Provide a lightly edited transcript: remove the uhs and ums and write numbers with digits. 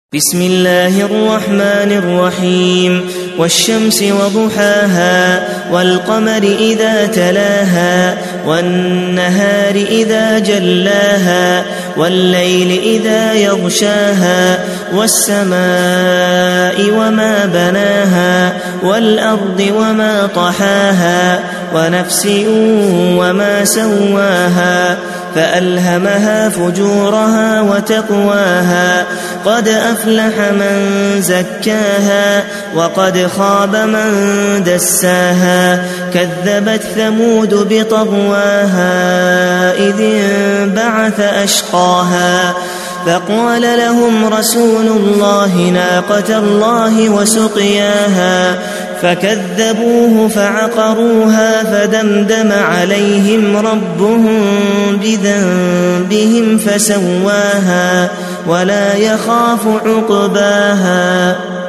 بسم الله الرحمن الرحيم والشمس وضحاها والقمر إذا تلاها والنهار إذا جلاها والليل إذا يغشاها والسماء وما بناها والأرض وما طحاها ونفس وما سواها فألهمها فجورها وتقواها قد أفلح من زكاها وقد خاب من دساها كذبت ثمود بطغواها إذ انبعث أشقاها فقال لهم رسول الله ناقة الله وسقياها فكذبوه فعقروها فدمدم عليهم ربهم بذنبهم فسواها ولا يخاف عقباها.